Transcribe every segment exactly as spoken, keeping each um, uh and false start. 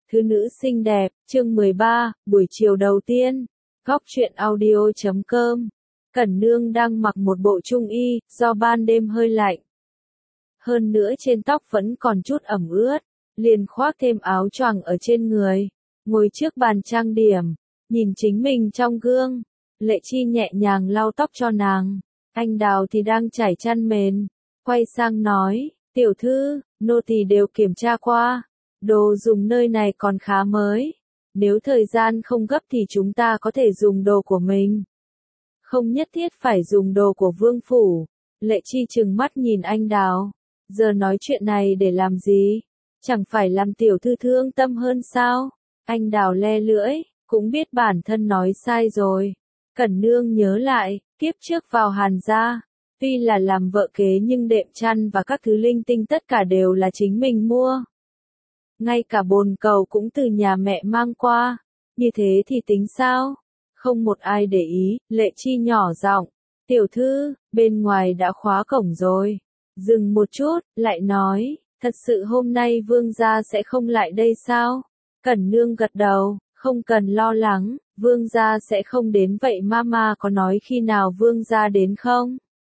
Thứ nữ xinh đẹp, chương mười ba, buổi chiều đầu tiên. Góc truyện audio chấm com. Cẩn Nương đang mặc một bộ trung y, do ban đêm hơi lạnh. Hơn nữa trên tóc vẫn còn chút ẩm ướt, liền khoác thêm áo choàng ở trên người. Ngồi trước bàn trang điểm, nhìn chính mình trong gương. Lệ Chi nhẹ nhàng lau tóc cho nàng. Anh Đào thì đang trải chăn mền. Quay sang nói, tiểu thư, nô tỳ đều kiểm tra qua. Đồ dùng nơi này còn khá mới. Nếu thời gian không gấp thì chúng ta có thể dùng đồ của mình. Không nhất thiết phải dùng đồ của vương phủ. Lệ Chi trừng mắt nhìn anh Đào. Giờ nói chuyện này để làm gì? Chẳng phải làm tiểu thư thương tâm hơn sao? Anh Đào le lưỡi, cũng biết bản thân nói sai rồi. Cẩn Nương nhớ lại, kiếp trước vào Hàn gia, tuy là làm vợ kế nhưng đệm chăn và các thứ linh tinh tất cả đều là chính mình mua. Ngay cả bồn cầu cũng từ nhà mẹ mang qua. Như thế thì tính sao? Không một ai để ý. Lệ Chi nhỏ giọng, tiểu thư, bên ngoài đã khóa cổng rồi. Dừng một chút, lại nói, thật sự hôm nay vương gia sẽ không lại đây sao? Cẩn Nương gật đầu, không cần lo lắng, vương gia sẽ không đến. Vậy mama có nói khi nào vương gia đến không?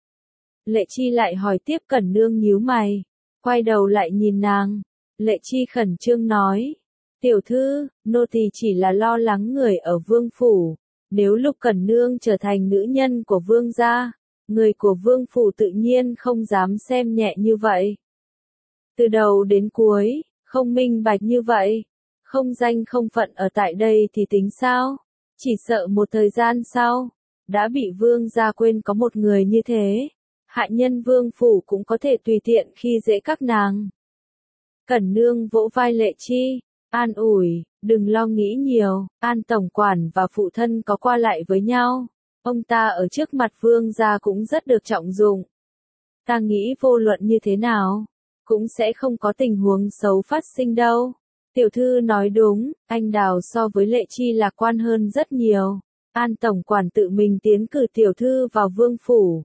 Lệ Chi lại hỏi tiếp. Cẩn Nương nhíu mày, quay đầu lại nhìn nàng. Lệ Chi khẩn trương nói, tiểu thư, nô tỳ chỉ là lo lắng người ở vương phủ. Nếu lúc Cẩn Nương trở thành nữ nhân của vương gia, người của vương phủ tự nhiên không dám xem nhẹ như vậy. Từ đầu đến cuối, không minh bạch như vậy, không danh không phận ở tại đây thì tính sao? Chỉ sợ một thời gian sau, đã bị vương gia quên có một người như thế. Hạ nhân vương phủ cũng có thể tùy tiện khi dễ các nàng. Cẩn Nương vỗ vai Lệ Chi, an ủi, đừng lo nghĩ nhiều, An tổng quản và phụ thân có qua lại với nhau. Ông ta ở trước mặt vương gia cũng rất được trọng dụng. Ta nghĩ vô luận như thế nào, cũng sẽ không có tình huống xấu phát sinh đâu. Tiểu thư nói đúng, anh Đào so với Lệ Chi lạc quan hơn rất nhiều. An tổng quản tự mình tiến cử tiểu thư vào vương phủ,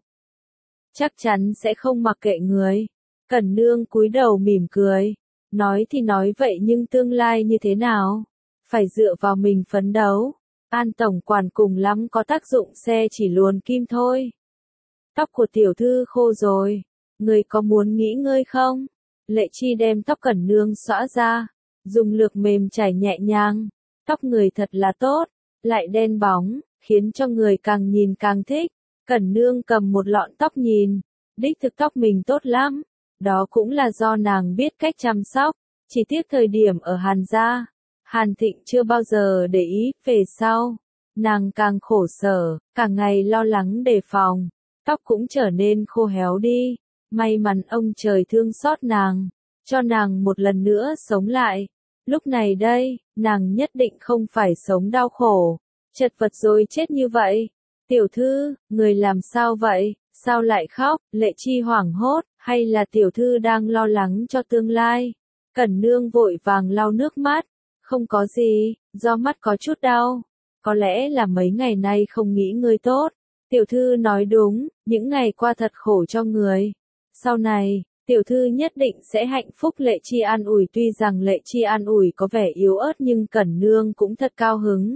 chắc chắn sẽ không mặc kệ người. Cẩn Nương cúi đầu mỉm cười. Nói thì nói vậy nhưng tương lai như thế nào? Phải dựa vào mình phấn đấu. An tổng quản cùng lắm có tác dụng xe chỉ luồn kim thôi. Tóc của tiểu thư khô rồi. Người có muốn nghỉ ngơi không? Lệ Chi đem tóc Cẩn Nương xõa ra. Dùng lược mềm chải nhẹ nhàng. Tóc người thật là tốt. Lại đen bóng, khiến cho người càng nhìn càng thích. Cẩn Nương cầm một lọn tóc nhìn. Đích thực tóc mình tốt lắm. Đó cũng là do nàng biết cách chăm sóc. Chỉ tiếc thời điểm ở Hàn gia, Hàn Thịnh chưa bao giờ để ý. Về sau, nàng càng khổ sở, cả ngày lo lắng đề phòng. Tóc cũng trở nên khô héo đi. May mắn ông trời thương xót nàng, cho nàng một lần nữa sống lại. Lúc này đây, nàng nhất định không phải sống đau khổ, chật vật rồi chết như vậy. Tiểu thư, người làm sao vậy? Sao lại khóc? Lệ Chi hoảng hốt, hay là tiểu thư đang lo lắng cho tương lai? Cẩn Nương vội vàng lau nước mắt. Không có gì, do mắt có chút đau. Có lẽ là mấy ngày nay không nghỉ ngơi tốt. Tiểu thư nói đúng, những ngày qua thật khổ cho người. Sau này, tiểu thư nhất định sẽ hạnh phúc. Lệ Chi an ủi. Tuy rằng Lệ Chi an ủi có vẻ yếu ớt nhưng Cẩn Nương cũng thật cao hứng.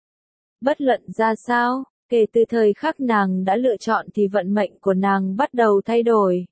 Bất luận ra sao, kể từ thời khắc nàng đã lựa chọn thì vận mệnh của nàng bắt đầu thay đổi.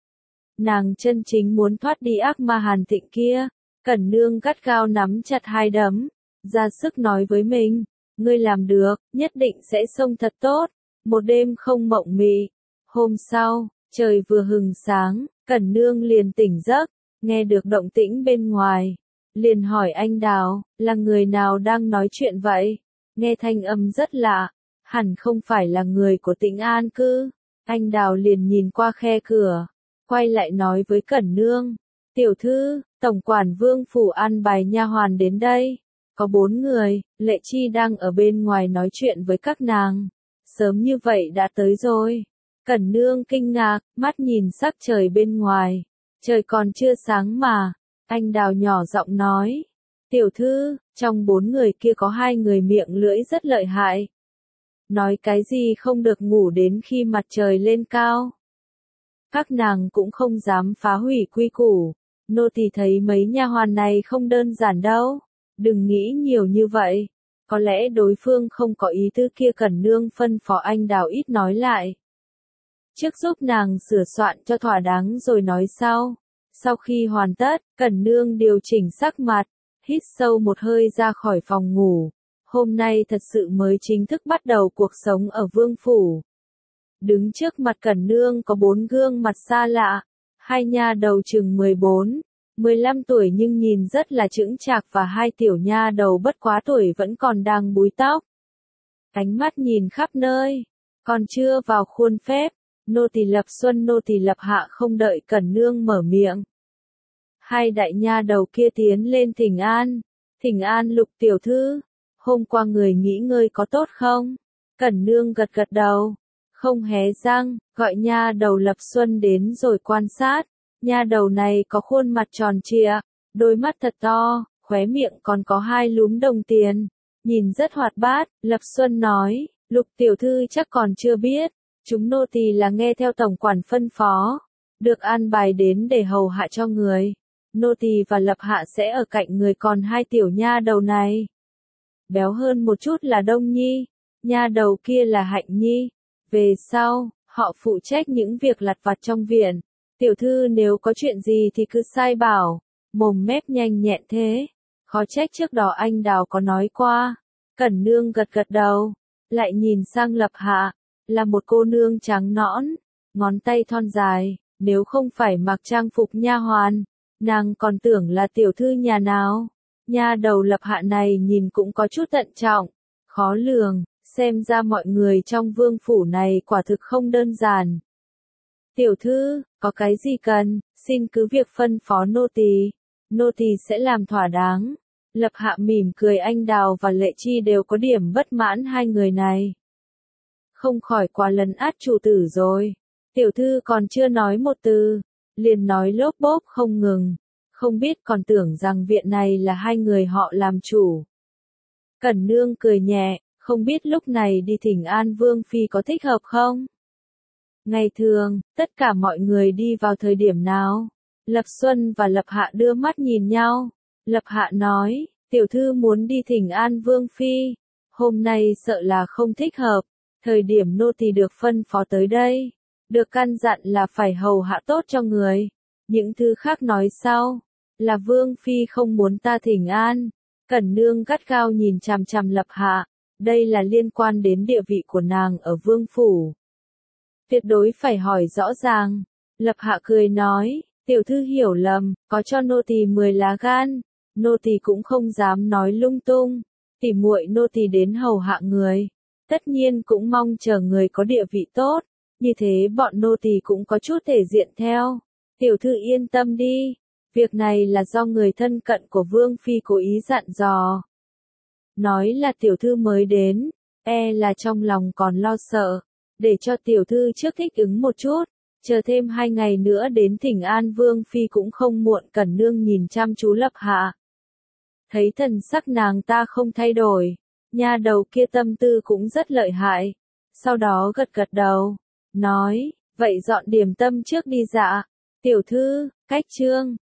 Nàng chân chính muốn thoát đi ác ma Hàn Thịnh kia. Cẩn Nương gắt gao nắm chặt hai đấm, ra sức nói với mình, ngươi làm được, nhất định sẽ sống thật tốt. Một đêm không mộng mị. Hôm sau, trời vừa hừng sáng, Cẩn Nương liền tỉnh giấc, nghe được động tĩnh bên ngoài. Liền hỏi anh Đào, là người nào đang nói chuyện vậy? Nghe thanh âm rất lạ, hẳn không phải là người của Tĩnh An cư. Anh Đào liền nhìn qua khe cửa, quay lại nói với Cẩn Nương, tiểu thư, tổng quản vương phủ an bài nha hoàn đến đây. Có bốn người. Lệ Chi đang ở bên ngoài nói chuyện với các nàng. Sớm như vậy đã tới rồi. Cẩn Nương kinh ngạc, mắt nhìn sắc trời bên ngoài. Trời còn chưa sáng mà. Anh Đào nhỏ giọng nói, tiểu thư, trong bốn người kia có hai người miệng lưỡi rất lợi hại. Nói cái gì không được ngủ đến khi mặt trời lên cao. Các nàng cũng không dám phá hủy quy củ. Nô tỳ thấy mấy nha hoàn này không đơn giản đâu. Đừng nghĩ nhiều như vậy. Có lẽ đối phương không có ý tứ kia. Cẩn Nương phân phó anh Đào ít nói lại. Trước giúp nàng sửa soạn cho thỏa đáng rồi nói sau. Sau khi hoàn tất, Cẩn Nương điều chỉnh sắc mặt, hít sâu một hơi ra khỏi phòng ngủ. Hôm nay thật sự mới chính thức bắt đầu cuộc sống ở Vương Phủ. Đứng trước mặt Cẩn Nương có bốn gương mặt xa lạ. Hai nha đầu chừng mười bốn, mười lăm tuổi nhưng nhìn rất là chững chạc và hai tiểu nha đầu bất quá tuổi vẫn còn đang búi tóc. Ánh mắt nhìn khắp nơi, còn chưa vào khuôn phép. Nô tỳ Lập Xuân nô tỳ Lập Hạ không đợi Cẩn Nương mở miệng. Hai đại nha đầu kia tiến lên thỉnh an. Thỉnh an Lục tiểu thư. Hôm qua người nghỉ ngơi có tốt không? Cẩn Nương gật gật đầu. Không hé răng, gọi nha đầu Lập Xuân đến rồi quan sát. Nha đầu này có khuôn mặt tròn trịa, đôi mắt thật to, khóe miệng còn có hai lúm đồng tiền. Nhìn rất hoạt bát. Lập Xuân nói, Lục tiểu thư chắc còn chưa biết. Chúng nô tỳ là nghe theo tổng quản phân phó, được an bài đến để hầu hạ cho người. Nô tỳ và Lập Hạ sẽ ở cạnh người, còn hai tiểu nha đầu này. Béo hơn một chút là Đông Nhi, nha đầu kia là Hạnh Nhi. Về sau, họ phụ trách những việc lặt vặt trong viện. Tiểu thư nếu có chuyện gì thì cứ sai bảo, mồm mép nhanh nhẹn thế. Khó trách trước đó anh Đào có nói qua. Cẩn Nương gật gật đầu, lại nhìn sang Lập Hạ. Là một cô nương trắng nõn, ngón tay thon dài, nếu không phải mặc trang phục nha hoàn, nàng còn tưởng là tiểu thư nhà nào. Nha đầu Lập Hạ này nhìn cũng có chút thận trọng, khó lường, xem ra mọi người trong Vương Phủ này quả thực không đơn giản. Tiểu thư, có cái gì cần, xin cứ việc phân phó nô tỳ, nô tỳ sẽ làm thỏa đáng. Lập Hạ mỉm cười. Anh Đào và Lệ Chi đều có điểm bất mãn hai người này. Không khỏi quá lấn át chủ tử rồi. Tiểu thư còn chưa nói một từ, liền nói lốp bốp không ngừng. Không biết còn tưởng rằng viện này là hai người họ làm chủ. Cẩn Nương cười nhẹ, không biết lúc này đi thỉnh an Vương Phi có thích hợp không? Ngày thường, tất cả mọi người đi vào thời điểm nào? Lập Xuân và Lập Hạ đưa mắt nhìn nhau. Lập Hạ nói, tiểu thư muốn đi thỉnh an Vương Phi. Hôm nay sợ là không thích hợp. Thời điểm nô tỳ được phân phó tới đây, được căn dặn là phải hầu hạ tốt cho người. Những thứ khác nói sau, là Vương Phi không muốn ta thỉnh an. Cẩn Nương gắt gao nhìn chằm chằm Lập Hạ, đây là liên quan đến địa vị của nàng ở Vương Phủ. Tuyệt đối phải hỏi rõ ràng. Lập Hạ cười nói, tiểu thư hiểu lầm, có cho nô tỳ mười lá gan, nô tỳ cũng không dám nói lung tung. Tỉ muội nô tỳ đến hầu hạ người, tất nhiên cũng mong chờ người có địa vị tốt, như thế bọn nô tỳ cũng có chút thể diện theo. Tiểu thư yên tâm đi, việc này là do người thân cận của Vương Phi cố ý dặn dò. Nói là tiểu thư mới đến, e là trong lòng còn lo sợ, để cho tiểu thư trước thích ứng một chút, chờ thêm hai ngày nữa đến thỉnh an Vương Phi cũng không muộn. Cẩn Nương nhìn chăm chú Lập Hạ. Thấy thần sắc nàng ta không thay đổi, nha đầu kia tâm tư cũng rất lợi hại. Sau đó gật gật đầu, nói, vậy dọn điểm tâm trước đi dạ. Tiểu thư, cách trương.